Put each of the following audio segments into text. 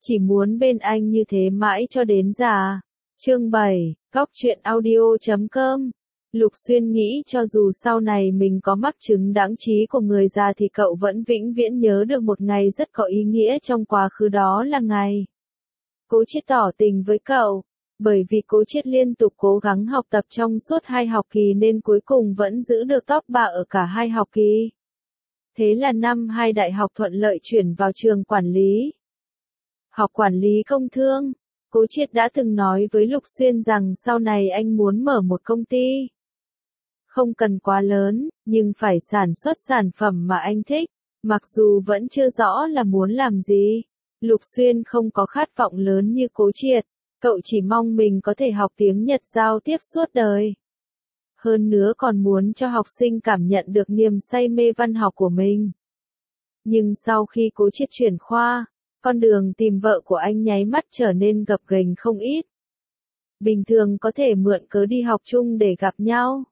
chỉ muốn bên anh như thế mãi cho đến già. Chương 7, Góc truyện audio.com. Lục Xuyên nghĩ cho dù sau này mình có mắc chứng đãng trí của người già thì cậu vẫn vĩnh viễn nhớ được một ngày rất có ý nghĩa trong quá khứ, đó là ngày Cố Triết tỏ tình với cậu. Bởi vì Cố Triết liên tục cố gắng học tập trong suốt 2 học kỳ nên cuối cùng vẫn giữ được top 3 ở cả 2 học kỳ. Thế là năm 2 đại học thuận lợi chuyển vào trường quản lý. Học quản lý công thương. Cố Triết đã từng nói với Lục Xuyên rằng sau này anh muốn mở một công ty. Không cần quá lớn, nhưng phải sản xuất sản phẩm mà anh thích. Mặc dù vẫn chưa rõ là muốn làm gì, Lục Xuyên không có khát vọng lớn như Cố Triệt. Cậu chỉ mong mình có thể học tiếng Nhật giao tiếp suốt đời. Hơn nữa còn muốn cho học sinh cảm nhận được niềm say mê văn học của mình. Nhưng sau khi Cố Triết chuyển khoa, con đường tìm vợ của anh nháy mắt trở nên gập ghềnh không ít. Bình thường có thể mượn cớ đi học chung để gặp nhau.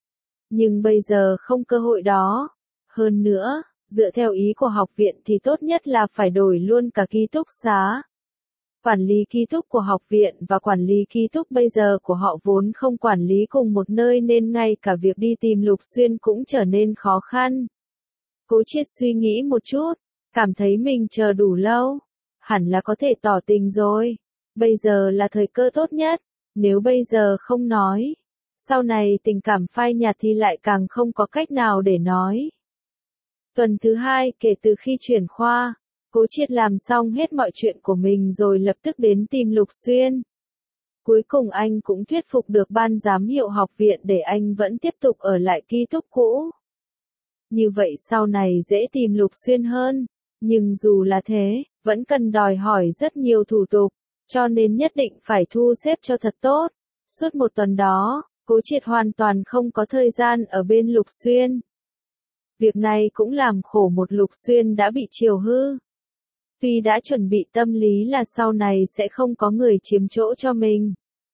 Nhưng bây giờ không cơ hội đó. Hơn nữa, dựa theo ý của học viện thì tốt nhất là phải đổi luôn cả ký túc xá. Quản lý ký túc của học viện và quản lý ký túc bây giờ của họ vốn không quản lý cùng một nơi nên ngay cả việc đi tìm Lục Xuyên cũng trở nên khó khăn. Cố Triết suy nghĩ một chút, cảm thấy mình chờ đủ lâu, hẳn là có thể tỏ tình rồi. Bây giờ là thời cơ tốt nhất, nếu bây giờ không nói, sau này tình cảm phai nhạt thì lại càng không có cách nào để nói. Tuần thứ 2 kể từ khi chuyển khoa, Cố Triết làm xong hết mọi chuyện của mình rồi lập tức đến tìm Lục Xuyên. Cuối cùng anh cũng thuyết phục được ban giám hiệu học viện để anh vẫn tiếp tục ở lại ký túc cũ. Như vậy sau này dễ tìm Lục Xuyên hơn, nhưng dù là thế, vẫn cần đòi hỏi rất nhiều thủ tục, cho nên nhất định phải thu xếp cho thật tốt. Suốt một tuần đó, Cố Triệt hoàn toàn không có thời gian ở bên Lục Xuyên. Việc này cũng làm khổ một Lục Xuyên đã bị chiều hư. Tuy đã chuẩn bị tâm lý là sau này sẽ không có người chiếm chỗ cho mình,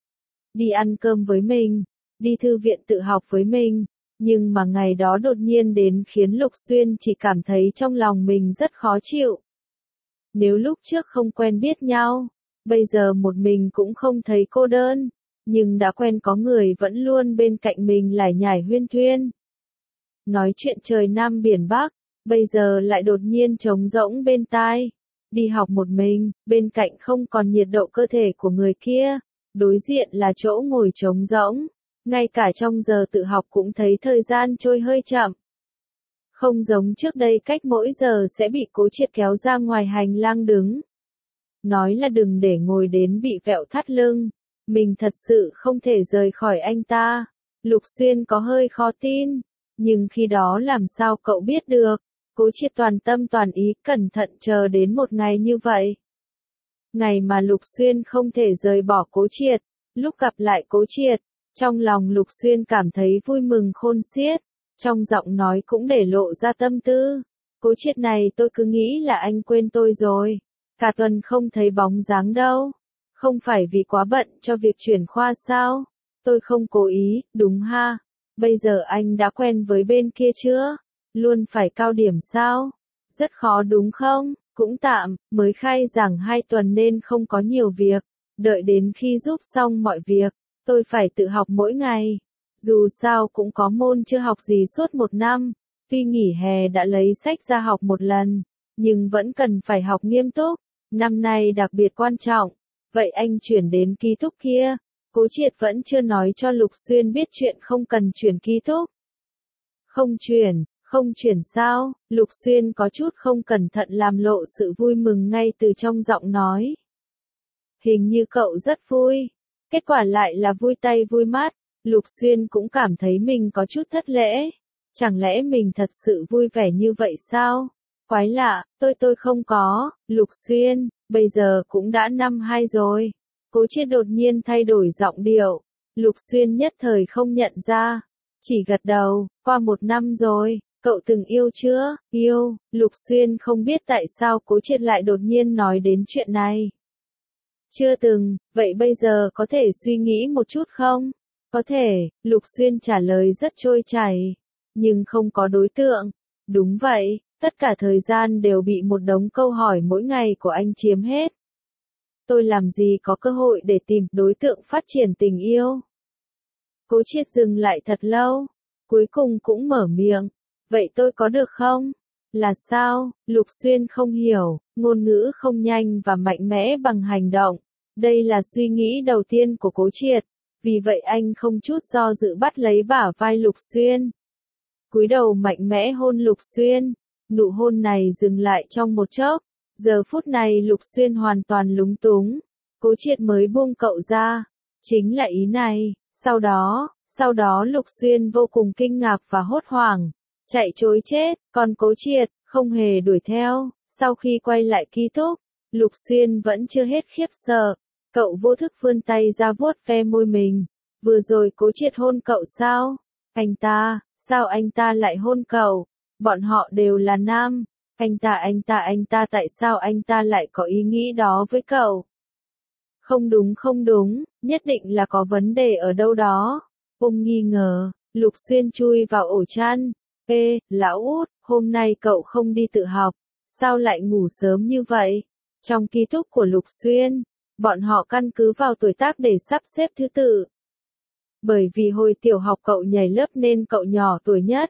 đi ăn cơm với mình, đi thư viện tự học với mình, nhưng mà ngày đó đột nhiên đến khiến Lục Xuyên chỉ cảm thấy trong lòng mình rất khó chịu. Nếu lúc trước không quen biết nhau, bây giờ một mình cũng không thấy cô đơn, nhưng đã quen có người vẫn luôn bên cạnh mình lải nhải huyên thuyên. Nói chuyện trời Nam biển Bắc, bây giờ lại đột nhiên trống rỗng bên tai. Đi học một mình, bên cạnh không còn nhiệt độ cơ thể của người kia, đối diện là chỗ ngồi trống rỗng, ngay cả trong giờ tự học cũng thấy thời gian trôi hơi chậm. Không giống trước đây cách mỗi giờ sẽ bị Cố Triệt kéo ra ngoài hành lang đứng. Nói là đừng để ngồi đến bị vẹo thắt lưng, mình thật sự không thể rời khỏi anh ta. Lục Xuyên có hơi khó tin, nhưng khi đó làm sao cậu biết được. Cố Triệt toàn tâm toàn ý cẩn thận chờ đến một ngày như vậy. Ngày mà Lục Xuyên không thể rời bỏ Cố Triệt, lúc gặp lại Cố Triệt, trong lòng Lục Xuyên cảm thấy vui mừng khôn xiết, trong giọng nói cũng để lộ ra tâm tư. Cố Triệt này tôi cứ nghĩ là anh quên tôi rồi, cả tuần không thấy bóng dáng đâu, không phải vì quá bận cho việc chuyển khoa sao, tôi không cố ý, đúng ha, bây giờ anh đã quen với bên kia chưa? Luôn phải cao điểm sao? Rất khó đúng không? Cũng tạm, mới khai giảng 2 tuần nên không có nhiều việc. Đợi đến khi giúp xong mọi việc, tôi phải tự học mỗi ngày. Dù sao cũng có môn chưa học gì suốt 1 năm. Tuy nghỉ hè đã lấy sách ra học một lần, nhưng vẫn cần phải học nghiêm túc. Năm nay đặc biệt quan trọng. Vậy anh chuyển đến ký túc kia. Cố Triệt vẫn chưa nói cho Lục Xuyên biết chuyện không cần chuyển ký túc. Không chuyển sao? Lục Xuyên có chút không cẩn thận làm lộ sự vui mừng ngay từ trong giọng nói. Hình như cậu rất vui. Kết quả lại là vui tay vui mắt. Lục Xuyên cũng cảm thấy mình có chút thất lễ. Chẳng lẽ mình thật sự vui vẻ như vậy sao? Quái lạ, tôi không có. Lục Xuyên, bây giờ cũng đã năm 2 rồi. Cố Triệt đột nhiên thay đổi giọng điệu. Lục Xuyên nhất thời không nhận ra. Chỉ gật đầu, qua 1 năm rồi. Cậu từng yêu chưa? Yêu. Lục Xuyên không biết tại sao Cố Triệt lại đột nhiên nói đến chuyện này. Chưa từng, vậy bây giờ có thể suy nghĩ một chút không? Có thể, Lục Xuyên trả lời rất trôi chảy. Nhưng không có đối tượng. Đúng vậy, tất cả thời gian đều bị một đống câu hỏi mỗi ngày của anh chiếm hết. tôi làm gì có cơ hội để tìm đối tượng phát triển tình yêu. Cố Triệt dừng lại thật lâu, cuối cùng cũng mở miệng, vậy tôi có được không? Là sao? Lục Xuyên không hiểu, ngôn ngữ không nhanh và mạnh mẽ bằng hành động. Đây là suy nghĩ đầu tiên của Cố Triệt, vì vậy anh không chút do dự bắt lấy bả vai Lục Xuyên. Cúi đầu mạnh mẽ hôn Lục Xuyên, nụ hôn này dừng lại trong một chốc, giờ phút này Lục Xuyên hoàn toàn lúng túng, Cố Triệt mới buông cậu ra, chính là ý này, sau đó Lục Xuyên vô cùng kinh ngạc và hốt hoảng, chạy trối chết, còn Cố Triệt, không hề đuổi theo, sau khi quay lại ký túc, Lục Xuyên vẫn chưa hết khiếp sợ, cậu vô thức vươn tay ra vuốt ve môi mình, vừa rồi Cố Triệt hôn cậu sao? Sao anh ta lại hôn cậu? Bọn họ đều là nam, anh ta tại sao anh ta lại có ý nghĩ đó với cậu? Không đúng, nhất định là có vấn đề ở đâu đó. Ôm nghi ngờ, Lục Xuyên chui vào ổ chăn. Ê, lão út, hôm nay cậu không đi tự học, sao lại ngủ sớm như vậy? Trong ký túc của Lục Xuyên, bọn họ căn cứ vào tuổi tác để sắp xếp thứ tự. Bởi vì hồi tiểu học cậu nhảy lớp nên cậu nhỏ tuổi nhất.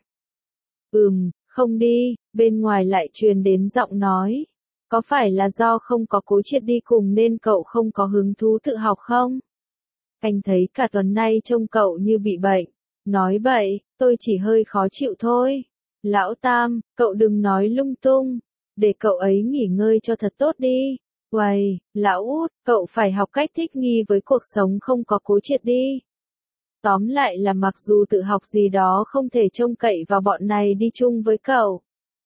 Không đi, bên ngoài lại truyền đến giọng nói. Có phải là do không có Cố Triệt đi cùng nên cậu không có hứng thú tự học không? Anh thấy cả tuần nay trông cậu như bị bệnh. Nói bậy, tôi chỉ hơi khó chịu thôi. Lão Tam, cậu đừng nói lung tung. Để cậu ấy nghỉ ngơi cho thật tốt đi. Uầy, lão út, cậu phải học cách thích nghi với cuộc sống không có Cố Triệt đi. Tóm lại là mặc dù tự học gì đó không thể trông cậy vào bọn này đi chung với cậu.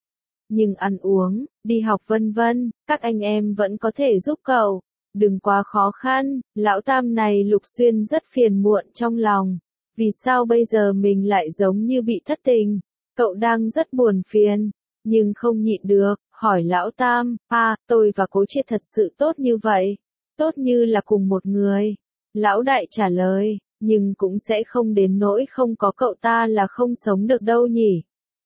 Nhưng ăn uống, đi học vân vân, các anh em vẫn có thể giúp cậu. Đừng quá khó khăn, lão Tam này Lục Xuyên rất phiền muộn trong lòng. Vì sao bây giờ mình lại giống như bị thất tình? Cậu đang rất buồn phiền, nhưng không nhịn được, hỏi lão Tam, tôi và Cố Triệt thật sự tốt như vậy? Tốt như là cùng một người. Lão Đại trả lời, nhưng cũng sẽ không đến nỗi không có cậu ta là không sống được đâu nhỉ?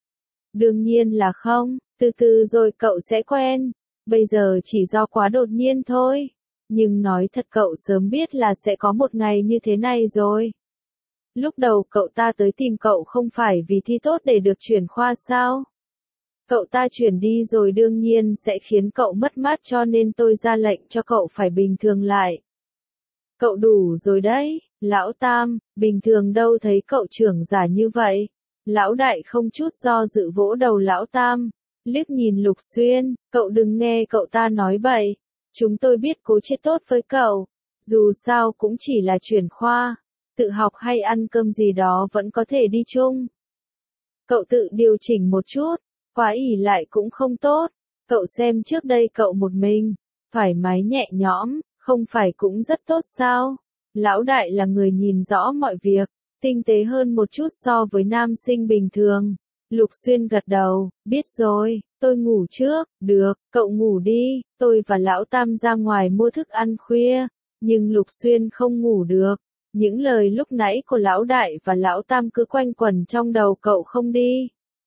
Đương nhiên là không, từ từ rồi cậu sẽ quen, bây giờ chỉ do quá đột nhiên thôi. Nhưng nói thật cậu sớm biết là sẽ có một ngày như thế này rồi. Lúc đầu cậu ta tới tìm cậu không phải vì thi tốt để được chuyển khoa sao? Cậu ta chuyển đi rồi đương nhiên sẽ khiến cậu mất mát cho nên tôi ra lệnh cho cậu phải bình thường lại. Cậu đủ rồi đấy, lão Tam, bình thường đâu thấy cậu trưởng giả như vậy. Lão Đại không chút do dự vỗ đầu lão Tam, liếc nhìn Lục Xuyên, cậu đừng nghe cậu ta nói bậy. Chúng tôi biết Cố Triệt tốt với cậu, dù sao cũng chỉ là chuyển khoa, tự học hay ăn cơm gì đó vẫn có thể đi chung. Cậu tự điều chỉnh một chút, quá ỷ lại cũng không tốt. Cậu xem trước đây cậu một mình, thoải mái nhẹ nhõm, không phải cũng rất tốt sao? Lão Đại là người nhìn rõ mọi việc, tinh tế hơn một chút so với nam sinh bình thường. Lục Xuyên gật đầu, biết rồi, tôi ngủ trước, được, cậu ngủ đi, tôi và lão Tam ra ngoài mua thức ăn khuya, nhưng Lục Xuyên không ngủ được. Những lời lúc nãy của lão Đại và lão Tam cứ quanh quẩn trong đầu cậu không đi.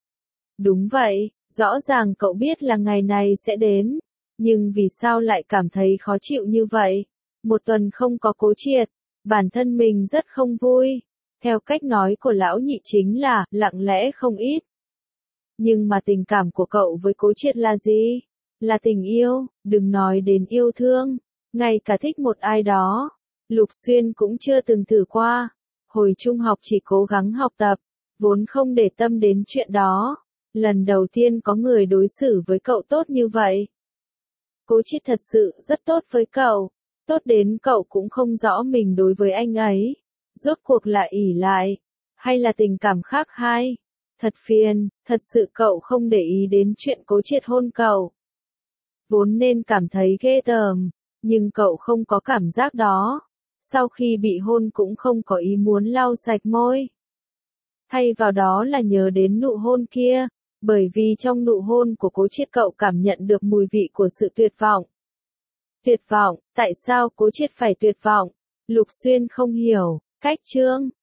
Đúng vậy, rõ ràng cậu biết là ngày này sẽ đến, nhưng vì sao lại cảm thấy khó chịu như vậy? Một tuần không có Cố Triệt, bản thân mình rất không vui. Theo cách nói của lão nhị chính là, lặng lẽ không ít. Nhưng mà tình cảm của cậu với Cố Triệt là gì? Là tình yêu, đừng nói đến yêu thương, ngay cả thích một ai đó. Lục Xuyên cũng chưa từng thử qua. Hồi trung học chỉ cố gắng học tập, vốn không để tâm đến chuyện đó. Lần đầu tiên có người đối xử với cậu tốt như vậy. Cố Triệt thật sự rất tốt với cậu, tốt đến cậu cũng không rõ mình đối với anh ấy. Rốt cuộc là ỷ lại, hay là tình cảm khác hay? Thật phiền, thật sự cậu không để ý đến chuyện Cố Triệt hôn cậu. Vốn nên cảm thấy ghê tởm, nhưng cậu không có cảm giác đó. Sau khi bị hôn cũng không có ý muốn lau sạch môi. Thay vào đó là nhớ đến nụ hôn kia, bởi vì trong nụ hôn của Cố Triệt cậu cảm nhận được mùi vị của sự tuyệt vọng. Tuyệt vọng, tại sao Cố Triệt phải tuyệt vọng? Lục Xuyên không hiểu, cách chương